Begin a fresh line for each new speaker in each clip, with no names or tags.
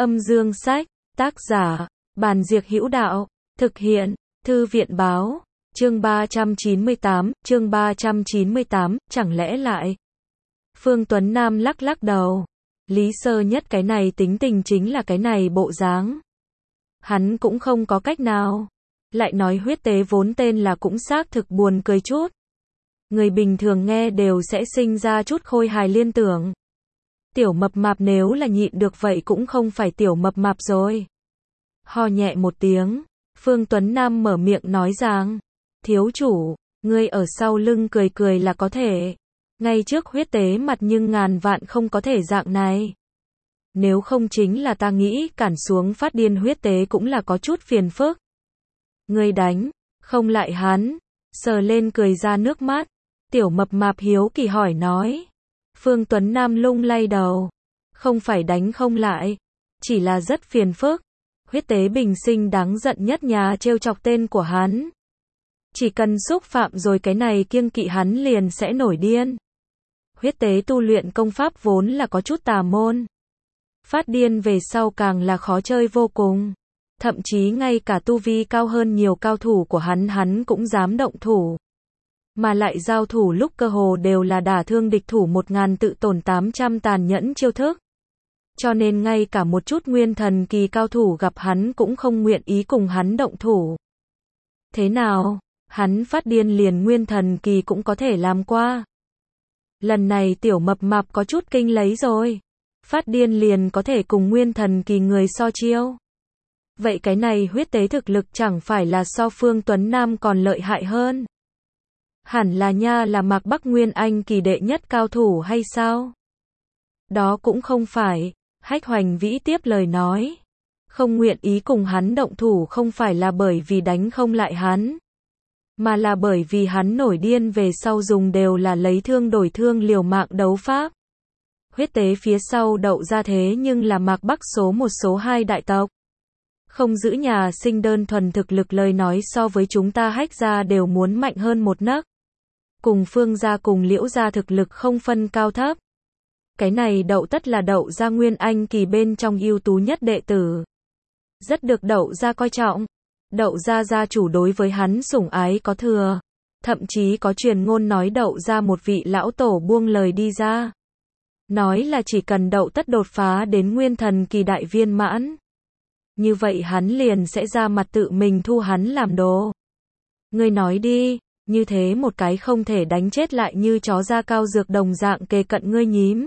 Âm dương sách, tác giả, Bàn Diệc Hữu Đạo, thực hiện, Thư viện báo, chương 398, chẳng lẽ lại. Phương Tuấn Nam lắc lắc đầu. Lý Sơ Nhất cái này tính tình chính là cái này bộ dáng. Hắn cũng không có cách nào. Lại nói huyết tế vốn tên là cũng xác thực buồn cười chút. Người bình thường nghe đều sẽ sinh ra chút khôi hài liên tưởng. Tiểu mập mạp nếu là nhịn được vậy cũng không phải tiểu mập mạp rồi. Ho nhẹ một tiếng, Phương Tuấn Nam mở miệng nói rằng, thiếu chủ, ngươi ở sau lưng cười cười là có thể. Ngay trước huyết tế mặt nhưng ngàn vạn không có thể dạng này. Nếu không chính là ta nghĩ cản xuống phát điên huyết tế cũng là có chút phiền phức. Ngươi đánh, không lại hắn, sờ lên cười ra nước mắt. Tiểu mập mạp hiếu kỳ hỏi nói. Phương Tuấn Nam lung lay đầu. Không phải đánh không lại, chỉ là rất phiền phức. Huyết tế bình sinh đáng giận nhất nhà trêu chọc tên của hắn. Chỉ cần xúc phạm rồi cái này kiêng kỵ hắn liền sẽ nổi điên. Huyết tế tu luyện công pháp vốn là có chút tà môn. Phát điên về sau càng là khó chơi vô cùng. Thậm chí ngay cả tu vi cao hơn nhiều cao thủ của hắn cũng dám động thủ. Mà lại giao thủ lúc cơ hồ đều là đả thương địch thủ 1000 tự tổn 800 tàn nhẫn chiêu thức. Cho nên ngay cả một chút nguyên thần kỳ cao thủ gặp hắn cũng không nguyện ý cùng hắn động thủ. Thế nào, hắn phát điên liền nguyên thần kỳ cũng có thể làm qua. Lần này tiểu mập mạp có chút kinh lấy rồi. Phát điên liền có thể cùng nguyên thần kỳ người so chiêu. Vậy cái này huyết tế thực lực chẳng phải là so Phương Tuấn Nam còn lợi hại hơn. Hẳn là nha là Mạc Bắc Nguyên Anh kỳ đệ nhất cao thủ hay sao? Đó cũng không phải. Hách Hoành Vĩ tiếp lời nói. Không nguyện ý cùng hắn động thủ không phải là bởi vì đánh không lại hắn. Mà là bởi vì hắn nổi điên về sau dùng đều là lấy thương đổi thương liều mạng đấu pháp. Huyết tế phía sau đậu ra thế nhưng là Mạc Bắc số 1 số 2 đại tộc. Không giữ nhà sinh đơn thuần thực lực lời nói so với chúng ta Hách gia đều muốn mạnh hơn một nấc. Cùng Phương gia cùng Liễu gia thực lực không phân cao thấp. Cái này đậu tất là đậu gia Nguyên Anh kỳ bên trong ưu tú nhất đệ tử. Rất được đậu gia coi trọng. Đậu gia gia chủ đối với hắn sủng ái có thừa. Thậm chí có truyền ngôn nói đậu gia một vị lão tổ buông lời đi ra. Nói là chỉ cần đậu tất đột phá đến nguyên thần kỳ đại viên mãn. Như vậy hắn liền sẽ ra mặt tự mình thu hắn làm đồ. Ngươi nói đi, như thế một cái không thể đánh chết lại như chó da cao dược đồng dạng kề cận ngươi nhím.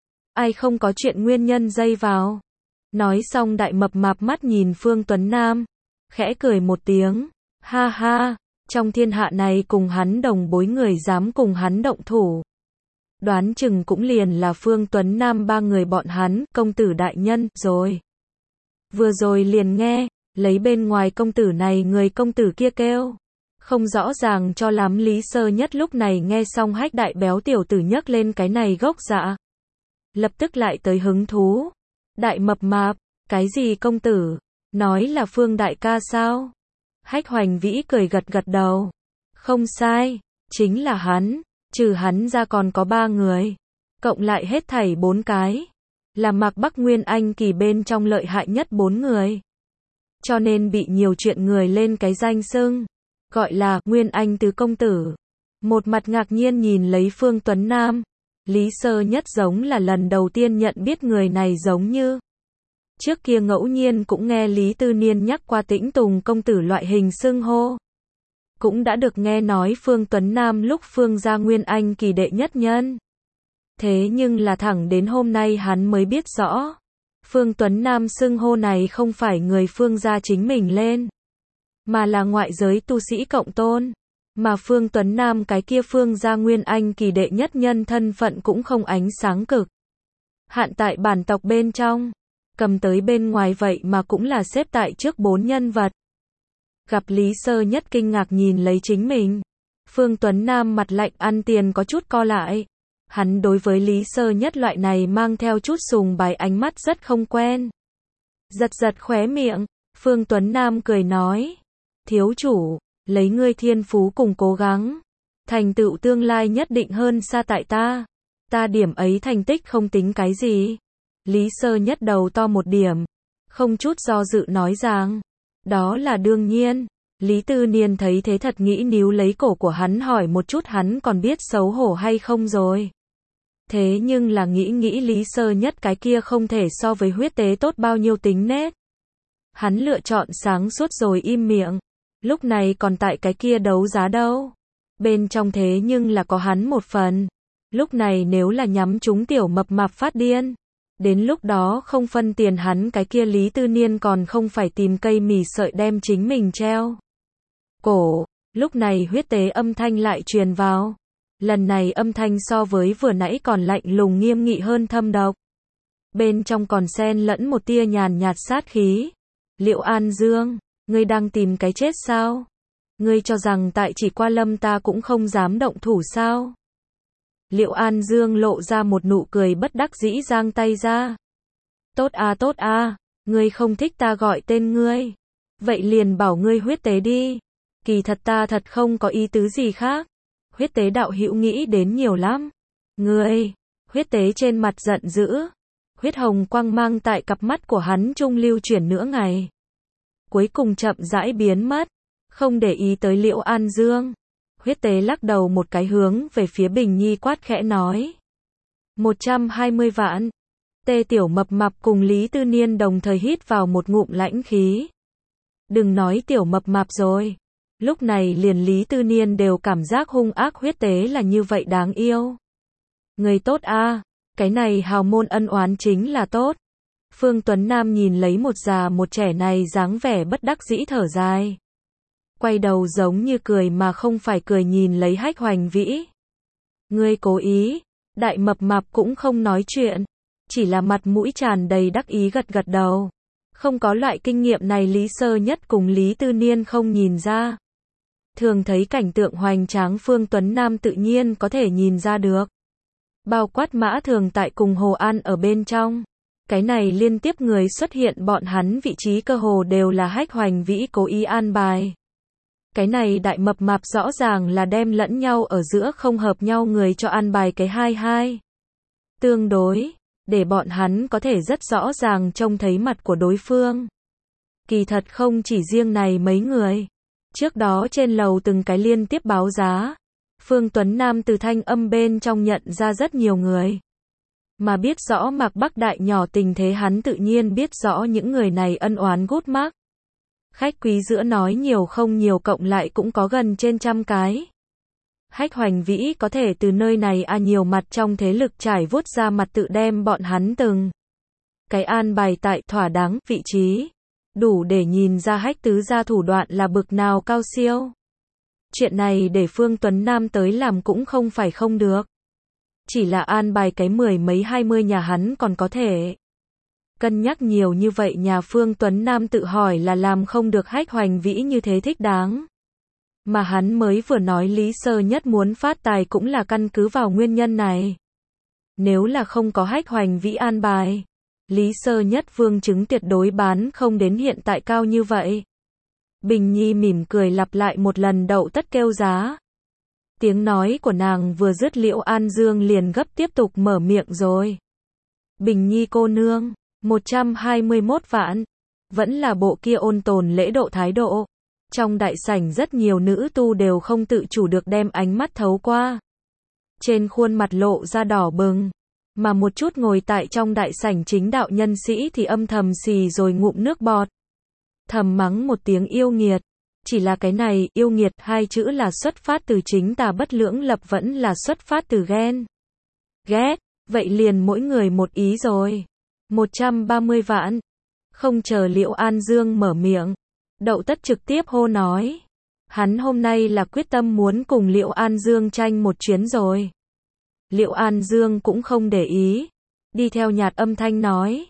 Ai không có chuyện nguyên nhân dây vào. Nói xong đại mập mạp mắt nhìn Phương Tuấn Nam. Khẽ cười một tiếng. Ha ha, trong thiên hạ này cùng hắn đồng bối người dám cùng hắn động thủ. Đoán chừng cũng liền là Phương Tuấn Nam ba người bọn hắn, công tử đại nhân, rồi. Vừa rồi liền nghe, lấy bên ngoài công tử này người công tử kia kêu. Không rõ ràng cho lắm Lý Sơ Nhất lúc này nghe xong Hách đại béo tiểu tử nhấc lên cái này gốc dạ. Lập tức lại tới hứng thú. Đại mập mạp, cái gì công tử? Nói là Phương đại ca sao? Hách Hoành Vĩ cười gật gật đầu. Không sai, chính là hắn, trừ hắn ra còn có 3 người. Cộng lại hết thảy 4 cái. Là Mạc Bắc Nguyên Anh kỳ bên trong lợi hại nhất 4 người. Cho nên bị nhiều chuyện người lên cái danh xưng. Gọi là Nguyên Anh tứ công tử. Một mặt ngạc nhiên nhìn lấy Phương Tuấn Nam. Lý Sơ Nhất giống là lần đầu tiên nhận biết người này giống như. Trước kia ngẫu nhiên cũng nghe Lý Tư Niên nhắc qua Tĩnh Tùng công tử loại hình xưng hô. Cũng đã được nghe nói Phương Tuấn Nam lúc Phương gia Nguyên Anh kỳ đệ nhất nhân. Thế nhưng là thẳng đến hôm nay hắn mới biết rõ. Phương Tuấn Nam xưng hô này không phải người Phương gia chính mình lên. Mà là ngoại giới tu sĩ cộng tôn. Mà Phương Tuấn Nam cái kia Phương gia Nguyên Anh kỳ đệ nhất nhân thân phận cũng không ánh sáng cực. Hạn tại bản tộc bên trong. Cầm tới bên ngoài vậy mà cũng là xếp tại trước 4 nhân vật. Gặp Lý Sơ Nhất kinh ngạc nhìn lấy chính mình. Phương Tuấn Nam mặt lạnh ăn tiền có chút co lại. Hắn đối với Lý Sơ Nhất loại này mang theo chút sùng bái ánh mắt rất không quen. Giật giật khóe miệng, Phương Tuấn Nam cười nói. Thiếu chủ, lấy ngươi thiên phú cùng cố gắng. Thành tựu tương lai nhất định hơn xa tại ta. Ta điểm ấy thành tích không tính cái gì. Lý Sơ Nhất đầu to một điểm. không chút do dự nói rằng, đó là đương nhiên. Lý Tư Niên thấy thế thật nghĩ níu lấy cổ của hắn hỏi một chút hắn còn biết xấu hổ hay không rồi. Thế nhưng là nghĩ Lý Sơ Nhất cái kia không thể so với huyết tế tốt bao nhiêu tính nết. Hắn lựa chọn sáng suốt rồi im miệng. Lúc này còn tại cái kia đấu giá đâu. Bên trong thế nhưng là có hắn một phần. Lúc này nếu là nhắm trúng tiểu mập mạp phát điên. Đến lúc đó không phân tiền hắn cái kia Lý Tư Niên còn không phải tìm cây mì sợi đem chính mình treo cổ. Lúc này huyết tế âm thanh lại truyền vào. Lần này âm thanh so với vừa nãy còn lạnh lùng nghiêm nghị hơn thâm độc. Bên trong còn xen lẫn một tia nhàn nhạt sát khí. Liệu An Dương, ngươi đang tìm cái chết sao? Ngươi cho rằng tại chỉ qua lâm ta cũng không dám động thủ sao? Liệu An Dương lộ ra một nụ cười bất đắc dĩ giang tay ra. Tốt à, ngươi không thích ta gọi tên ngươi. Vậy liền bảo ngươi huyết tế đi. Kỳ thật ta thật không có ý tứ gì khác. Huyết tế đạo hữu nghĩ đến nhiều lắm. Ngươi, huyết tế trên mặt giận dữ. Huyết hồng quang mang tại cặp mắt của hắn trung lưu chuyển nửa ngày. Cuối cùng chậm rãi biến mất. Không để ý tới Liễu An Dương. Huyết tế lắc đầu một cái hướng về phía Bình Nhi quát khẽ nói. 120 vạn. Tê Tiểu Mập Mạp cùng Lý Tư Niên đồng thời hít vào một ngụm lãnh khí. Đừng nói Tiểu Mập Mạp rồi. Lúc này liền Lý Tư Niên đều cảm giác hung ác huyết tế là như vậy đáng yêu. Người tốt a, cái này hào môn ân oán chính là tốt. Phương Tuấn Nam nhìn lấy một già một trẻ này dáng vẻ bất đắc dĩ thở dài. Quay đầu giống như cười mà không phải cười nhìn lấy Hách Hoành Vĩ. Ngươi cố ý, đại mập mạp cũng không nói chuyện. Chỉ là mặt mũi tràn đầy đắc ý gật gật đầu. Không có loại kinh nghiệm này Lý Sơ Nhất cùng Lý Tư Niên không nhìn ra. Thường thấy cảnh tượng hoành tráng Phương Tuấn Nam tự nhiên có thể nhìn ra được. Bao quát Mã Thường tại cùng Hồ An ở bên trong. Cái này liên tiếp người xuất hiện bọn hắn vị trí cơ hồ đều là Hách Hoành Vĩ cố ý an bài. Cái này đại mập mạp rõ ràng là đem lẫn nhau ở giữa không hợp nhau người cho an bài cái hai. Tương đối, để bọn hắn có thể rất rõ ràng trông thấy mặt của đối phương. Kỳ thật không chỉ riêng này mấy người. Trước đó trên lầu từng cái liên tiếp báo giá. Phương Tuấn Nam từ thanh âm bên trong nhận ra rất nhiều người. Mà biết rõ Mạc Bắc đại nhỏ tình thế hắn tự nhiên biết rõ những người này ân oán gút mắc. Khách quý giữa nói nhiều không nhiều cộng lại cũng có gần trên 100 cái. Hách Hoành Vĩ có thể từ nơi này nhiều mặt trong thế lực trải vuốt ra mặt tự đem bọn hắn từng cái an bài tại thỏa đáng vị trí. Đủ để nhìn ra Hách tứ gia thủ đoạn là bực nào cao siêu. Chuyện này để Phương Tuấn Nam tới làm cũng không phải không được. Chỉ là an bài cái 10 mấy 20 nhà hắn còn có thể. Cân nhắc nhiều như vậy nhà Phương Tuấn Nam tự hỏi là làm không được Hách Hoành Vĩ như thế thích đáng. Mà hắn mới vừa nói Lý Sơ Nhất muốn phát tài cũng là căn cứ vào nguyên nhân này. Nếu là không có Hách Hoành Vĩ an bài, Lý Sơ Nhất vương chứng tuyệt đối bán không đến hiện tại cao như vậy. Bình Nhi mỉm cười lặp lại một lần Đậu Tất kêu giá. Tiếng nói của nàng vừa dứt Liễu An Dương liền gấp tiếp tục mở miệng rồi. Bình Nhi cô nương, 121 vạn. Vẫn là bộ kia ôn tồn lễ độ thái độ. Trong đại sảnh rất nhiều nữ tu đều không tự chủ được đem ánh mắt thấu qua. Trên khuôn mặt lộ ra đỏ bừng. Mà một chút ngồi tại trong đại sảnh chính đạo nhân sĩ thì âm thầm xì rồi ngụm nước bọt. Thầm mắng một tiếng yêu nghiệt. Chỉ là cái này, yêu nghiệt, hai chữ là xuất phát từ chính tà bất lưỡng lập vẫn là xuất phát từ ghen. Ghét, vậy liền mỗi người một ý rồi. 130 vạn. Không chờ Liễu An Dương mở miệng. Đậu Tất trực tiếp hô nói. Hắn hôm nay là quyết tâm muốn cùng Liễu An Dương tranh một chuyến rồi. Liễu An Dương cũng không để ý. Đi theo nhạt âm thanh nói.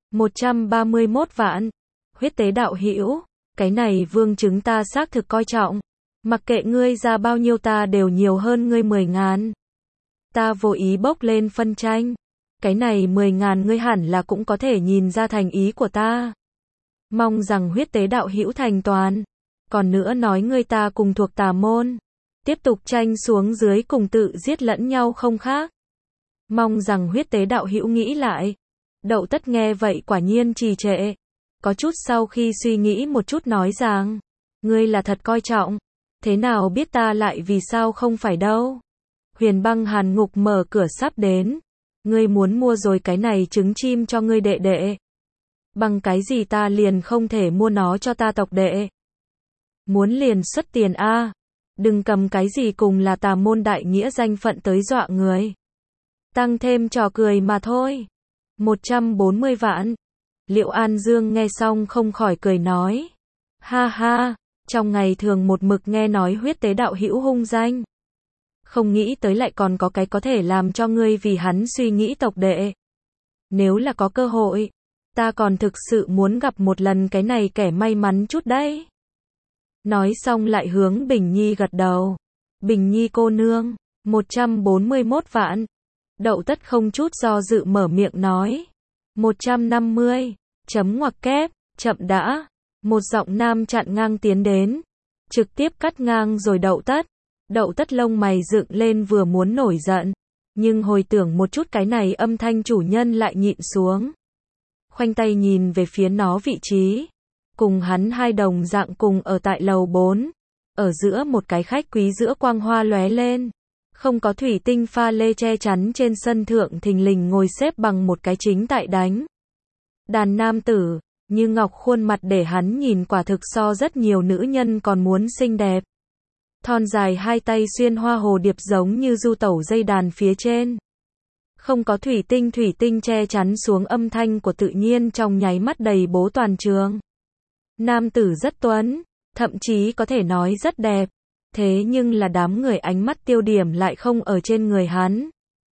131 vạn. Huyết tế đạo hữu. Cái này vương chứng ta xác thực coi trọng. Mặc kệ ngươi ra bao nhiêu ta đều nhiều hơn ngươi 10.000. Ta vô ý bốc lên phân tranh. Cái này 10.000 ngươi hẳn là cũng có thể nhìn ra thành ý của ta. Mong rằng huyết tế đạo hữu thành toàn. Còn nữa nói ngươi ta cùng thuộc tà môn. Tiếp tục tranh xuống dưới cùng tự giết lẫn nhau không khác. Mong rằng huyết tế đạo hữu nghĩ lại. Đậu Tất nghe vậy quả nhiên trì trệ. có chút sau khi suy nghĩ một chút nói rằng, ngươi là thật coi trọng, thế nào biết ta lại vì sao không phải đâu. Huyền Băng Hàn Ngục mở cửa sắp đến, ngươi muốn mua rồi cái này trứng chim cho ngươi đệ đệ. Bằng cái gì ta liền không thể mua nó cho ta tộc đệ. Muốn liền xuất tiền a, đừng cầm cái gì cùng là tà môn đại nghĩa danh phận tới dọa người. Tăng thêm trò cười mà thôi. 140 vạn. Liệu An Dương nghe xong không khỏi cười nói. Ha ha, trong ngày thường một mực nghe nói huyết tế đạo hữu hung danh. Không nghĩ tới lại còn có cái có thể làm cho ngươi vì hắn suy nghĩ tộc đệ. Nếu là có cơ hội, ta còn thực sự muốn gặp một lần cái này kẻ may mắn chút đấy. Nói xong lại hướng Bình Nhi gật đầu. Bình Nhi cô nương, 141 vạn. Đậu Tất không chút do dự mở miệng nói. 150, chấm ngoặc kép, chậm đã. Một giọng nam chặn ngang tiến đến. Trực tiếp cắt ngang rồi Đậu Tất. Đậu Tất lông mày dựng lên vừa muốn nổi giận. Nhưng hồi tưởng một chút cái này âm thanh chủ nhân lại nhịn xuống. Khoanh tay nhìn về phía nó vị trí. Cùng hắn hai đồng dạng cùng ở tại lầu 4. Ở giữa một cái khách quý giữa quang hoa lóe lên. Không có thủy tinh pha lê che chắn trên sân thượng thình lình ngồi xếp bằng một cái chính tại đánh. Đàn nam tử, như ngọc khuôn mặt để hắn nhìn quả thực so rất nhiều nữ nhân còn muốn xinh đẹp. Thon dài hai tay xuyên hoa hồ điệp giống như du tẩu dây đàn phía trên. Không có thủy tinh che chắn xuống âm thanh của tự nhiên trong nháy mắt đầy bố toàn trường. Nam tử rất tuấn, thậm chí có thể nói rất đẹp. Thế nhưng là đám người ánh mắt tiêu điểm lại không ở trên người hắn.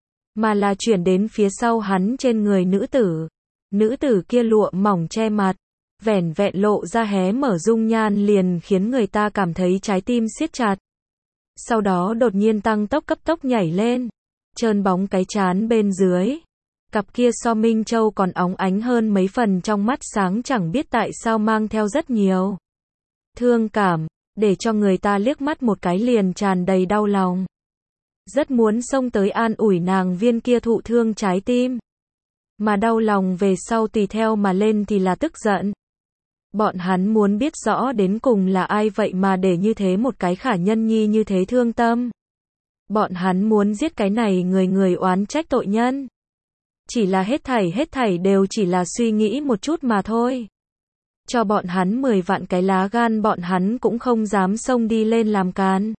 Mà là chuyển đến phía sau hắn trên người nữ tử. Nữ tử kia lụa mỏng che mặt. Vẻn vẹn lộ ra hé mở dung nhan liền khiến người ta cảm thấy trái tim siết chặt. Sau đó đột nhiên tăng tốc cấp tốc nhảy lên. Trơn bóng cái trán bên dưới. Cặp kia so Minh Châu còn óng ánh hơn mấy phần trong mắt sáng chẳng biết tại sao mang theo rất nhiều thương cảm, để cho người ta liếc mắt một cái liền tràn đầy đau lòng. Rất muốn xông tới an ủi nàng viên kia thụ thương trái tim. Mà đau lòng về sau tùy theo mà lên thì là tức giận. Bọn hắn muốn biết rõ đến cùng là ai vậy mà để như thế một cái khả nhân nhi như thế thương tâm. Bọn hắn muốn giết cái này người oán trách tội nhân. Chỉ là hết thảy đều chỉ là suy nghĩ một chút mà thôi. Cho bọn hắn 10 vạn cái lá gan bọn hắn cũng không dám xông đi lên làm càn.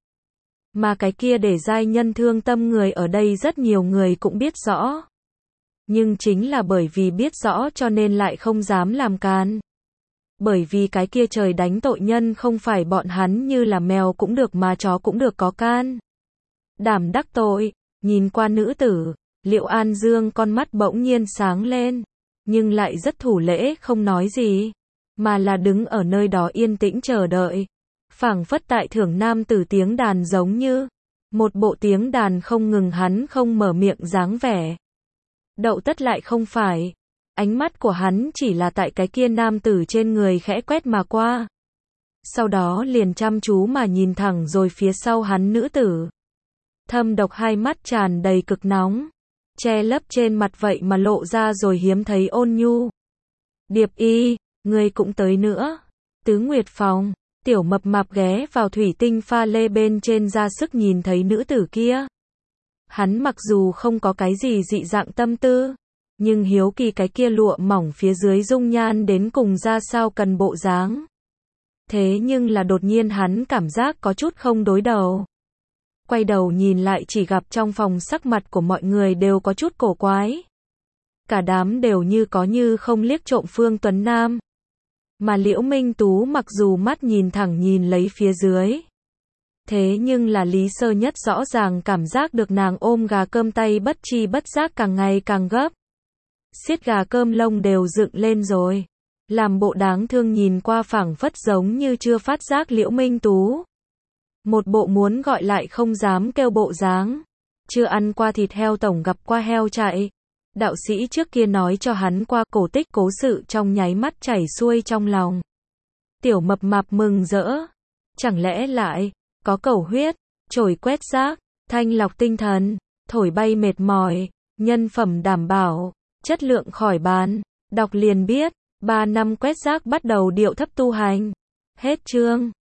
Mà cái kia để giai nhân thương tâm người ở đây rất nhiều người cũng biết rõ. Nhưng chính là bởi vì biết rõ cho nên lại không dám làm càn. Bởi vì cái kia trời đánh tội nhân không phải bọn hắn như là mèo cũng được mà chó cũng được có can đảm đắc tội. Nhìn qua nữ tử, Liệu An Dương con mắt bỗng nhiên sáng lên, nhưng lại rất thủ lễ không nói gì, mà là đứng ở nơi đó yên tĩnh chờ đợi. Phảng phất tại thưởng nam tử tiếng đàn giống như một bộ tiếng đàn không ngừng hắn không mở miệng dáng vẻ. Đậu Tất lại không phải. Ánh mắt của hắn chỉ là tại cái kia nam tử trên người khẽ quét mà qua. Sau đó liền chăm chú mà nhìn thẳng rồi phía sau hắn nữ tử. Thâm độc hai mắt tràn đầy cực nóng. Che lấp trên mặt vậy mà lộ ra rồi hiếm thấy ôn nhu. Điệp Y, ngươi cũng tới nữa. Tứ Nguyệt Phòng, Tiểu Mập Mạp ghé vào thủy tinh pha lê bên trên ra sức nhìn thấy nữ tử kia. Hắn mặc dù không có cái gì dị dạng tâm tư, nhưng hiếu kỳ cái kia lụa mỏng phía dưới dung nhan đến cùng ra sao cần bộ dáng. Thế nhưng là đột nhiên hắn cảm giác có chút không đối đầu. Quay đầu nhìn lại chỉ gặp trong phòng sắc mặt của mọi người đều có chút cổ quái. Cả đám đều như có như không liếc trộm Phương Tuấn Nam. Mà Liễu Minh Tú mặc dù mắt nhìn thẳng nhìn lấy phía dưới. Thế nhưng là Lý Sơ Nhất rõ ràng cảm giác được nàng ôm gà cơm tay bất chi bất giác càng ngày càng gấp. Xiết gà cơm lông đều dựng lên rồi. Làm bộ đáng thương nhìn qua phảng phất giống như chưa phát giác Liễu Minh Tú. Một bộ muốn gọi lại không dám kêu bộ dáng. Chưa ăn qua thịt heo tổng gặp qua heo chạy. Đạo sĩ trước kia nói cho hắn qua cổ tích cố sự trong nháy mắt chảy xuôi trong lòng. Tiểu Mập Mạp mừng rỡ. Chẳng lẽ lại có cầu huyết, chổi quét rác, thanh lọc tinh thần, thổi bay mệt mỏi, nhân phẩm đảm bảo, chất lượng khỏi bàn. Đọc liền biết. 3 năm quét rác bắt đầu điệu thấp tu hành. Hết chương.